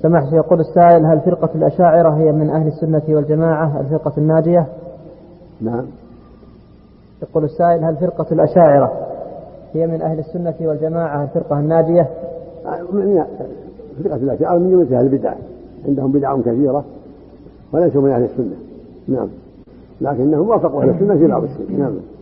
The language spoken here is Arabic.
سمحت يقول السائل: هل فرقة الأشاعرة هي من أهل السنة والجماعة الفرقة الناجية؟ نعم. يقول السائل: هل فرقة الأشاعرة هي من أهل السنة والجماعة الفرقة الناجية؟ فرقة الأشاعرة من جملة أهل البدع، عندهم بدع كثيرة وليسوا من أهل السنة. نعم، لكنهم وافقوا أهل السنة في بعض الشيء. نعم.